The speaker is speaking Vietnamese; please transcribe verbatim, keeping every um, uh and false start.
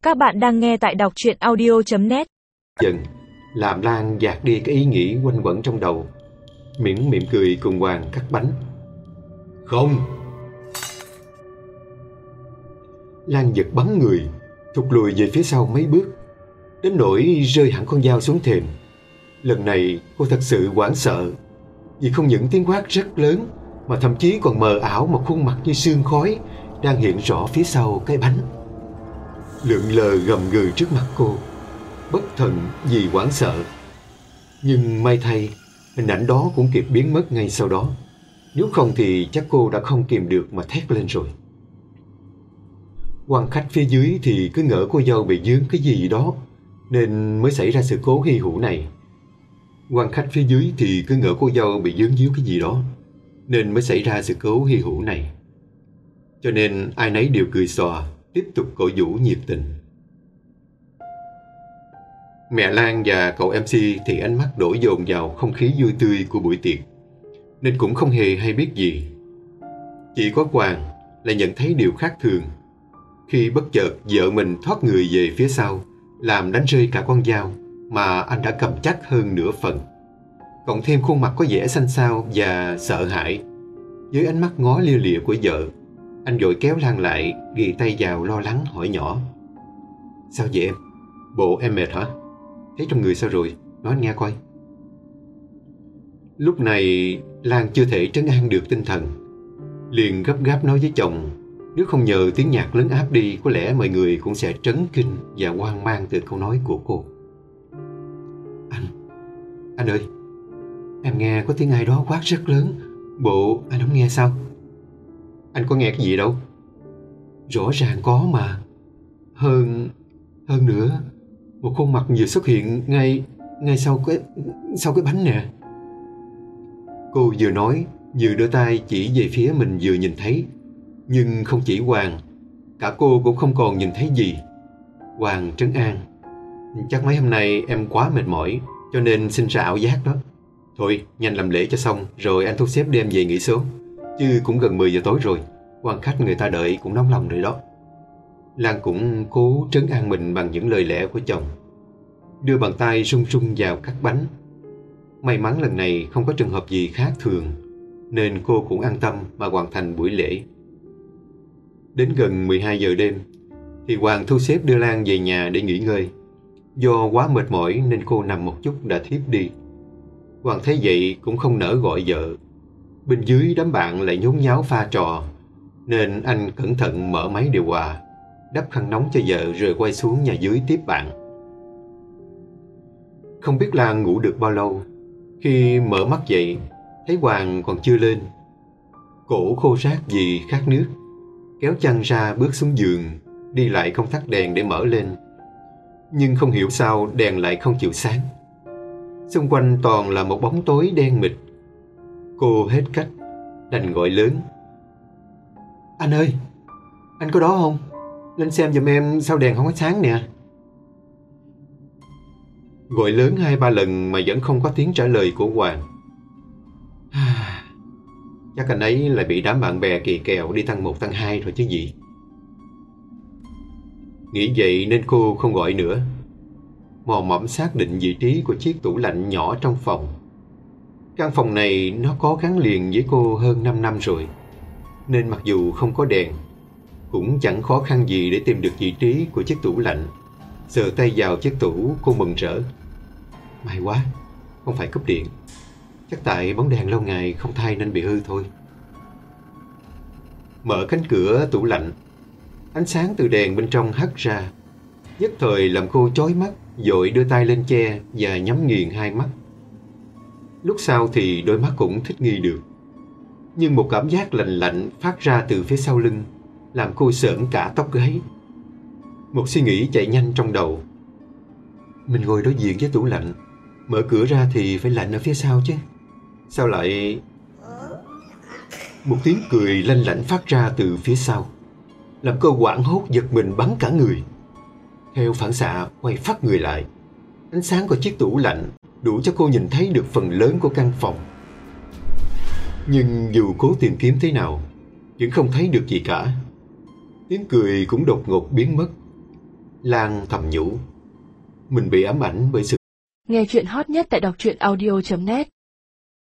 Các bạn đang nghe tại đọc truyện audio chấm net. Giận làm Lan dạt đi cái ý nghĩ quanh quẩn trong đầu, miễn mỉm cười cùng Hoàng cắt bánh. Không! Lan giật bắn người, thụt lùi về phía sau mấy bước, đến nỗi rơi hẳn con dao xuống thềm. Lần này cô thật sự hoảng sợ, vì không những tiếng quát rất lớn mà thậm chí còn mờ ảo một khuôn mặt như sương khói đang hiện rõ phía sau cái bánh, lượn lờ gầm gừ trước mặt cô, bất thần vì hoảng sợ. Nhưng may thay, hình ảnh đó cũng kịp biến mất ngay sau đó. Nếu không thì chắc cô đã không kìm được mà thét lên rồi. Quan khách phía dưới thì cứ ngỡ cô dâu bị dướng cái gì đó nên mới xảy ra sự cố hy hữu này. Quan khách phía dưới thì cứ ngỡ cô dâu bị dướng díu cái gì đó nên mới xảy ra sự cố hy hữu này. Cho nên ai nấy đều cười xòa, tiếp tục cổ vũ nhiệt tình. Mẹ Lan và cậu em xê thì ánh mắt đổ dồn vào không khí vui tươi của buổi tiệc, nên cũng không hề hay biết gì. Chỉ có Hoàng lại nhận thấy điều khác thường khi bất chợt vợ mình thoát người về phía sau, làm đánh rơi cả con dao mà anh đã cầm chắc hơn nửa phần. Cộng thêm khuôn mặt có vẻ xanh xao và sợ hãi. Với ánh mắt ngó lia lịa của vợ, anh vội kéo Lan lại, ghi tay vào lo lắng hỏi nhỏ. Sao vậy em? Bộ em mệt hả? Thấy trong người sao rồi? Nói anh nghe coi. Lúc này Lan chưa thể trấn an được tinh thần, liền gấp gáp nói với chồng, nếu không nhờ tiếng nhạc lấn áp đi, có lẽ mọi người cũng sẽ trấn kinh và hoang mang từ câu nói của cô. Anh, anh ơi, em nghe có tiếng ai đó quát rất lớn, bộ anh không nghe sao? Anh có nghe cái gì đâu. Rõ ràng có mà. Hơn, hơn nữa, một khuôn mặt vừa xuất hiện ngay, ngay sau cái, sau cái bánh nè. Cô vừa nói, vừa đưa tay chỉ về phía mình vừa nhìn thấy. Nhưng không chỉ Hoàng, cả cô cũng không còn nhìn thấy gì. Hoàng trấn an. Chắc mấy hôm nay em quá mệt mỏi, cho nên sinh ra ảo giác đó. Thôi, nhanh làm lễ cho xong, rồi anh thu xếp đem về nghỉ sớm. Chứ cũng gần mười giờ tối rồi, quan khách người ta đợi cũng nóng lòng rồi đó. Lan cũng cố trấn an mình bằng những lời lẽ của chồng, đưa bàn tay run run vào cắt bánh. May mắn lần này không có trường hợp gì khác thường, nên cô cũng an tâm mà hoàn thành buổi lễ. Đến gần mười hai giờ đêm thì Hoàng thu xếp đưa Lan về nhà để nghỉ ngơi. Do quá mệt mỏi nên cô nằm một chút đã thiếp đi. Hoàng thấy vậy cũng không nỡ gọi vợ. Bên dưới đám bạn lại nhốn nháo pha trò, nên anh cẩn thận mở máy điều hòa, đắp khăn nóng cho vợ rồi quay xuống nhà dưới tiếp bạn. Không biết Lan ngủ được bao lâu, khi mở mắt dậy thấy Hoàng còn chưa lên. Cổ khô rát vì khát nước, kéo chăn ra bước xuống giường, đi lại không tắt đèn để mở lên. Nhưng không hiểu sao đèn lại không chịu sáng. Xung quanh toàn là một bóng tối đen mịt. Cô hết cách, đành gọi lớn. Anh ơi, anh có đó không? Lên xem giùm em sao đèn không có sáng nè. Gọi lớn hai ba lần mà vẫn không có tiếng trả lời của Hoàng. Chắc anh ấy lại bị đám bạn bè kỳ kèo đi tăng một tăng hai rồi chứ gì. Nghĩ vậy nên cô không gọi nữa, mò mẫm xác định vị trí của chiếc tủ lạnh nhỏ trong phòng. Căn phòng này nó có gắn liền với cô hơn năm năm rồi, nên mặc dù không có đèn, cũng chẳng khó khăn gì để tìm được vị trí của chiếc tủ lạnh. Sờ tay vào chiếc tủ, cô mừng rỡ. May quá, không phải cúp điện. Chắc tại bóng đèn lâu ngày không thay nên bị hư thôi. Mở cánh cửa tủ lạnh, ánh sáng từ đèn bên trong hắt ra, nhất thời làm cô chói mắt, vội đưa tay lên che và nhắm nghiền hai mắt. Lúc sau thì đôi mắt cũng thích nghi được. Nhưng một cảm giác lạnh lạnh phát ra từ phía sau lưng, làm cô sởn cả tóc gáy. Một suy nghĩ chạy nhanh trong đầu. Mình ngồi đối diện với tủ lạnh, mở cửa ra thì phải lạnh ở phía sau chứ. Sao lại... Một tiếng cười lanh lảnh phát ra từ phía sau, làm cô hoảng hốt giật mình bắn cả người. Theo phản xạ quay phát người lại. Ánh sáng của chiếc tủ lạnh đủ cho cô nhìn thấy được phần lớn của căn phòng. Nhưng dù cố tìm kiếm thế nào, vẫn không thấy được gì cả. Tiếng cười cũng đột ngột biến mất. Lan thầm nhủ, mình bị ám ảnh bởi sự. Nghe chuyện hot nhất tại đọc truyện audio chấm net.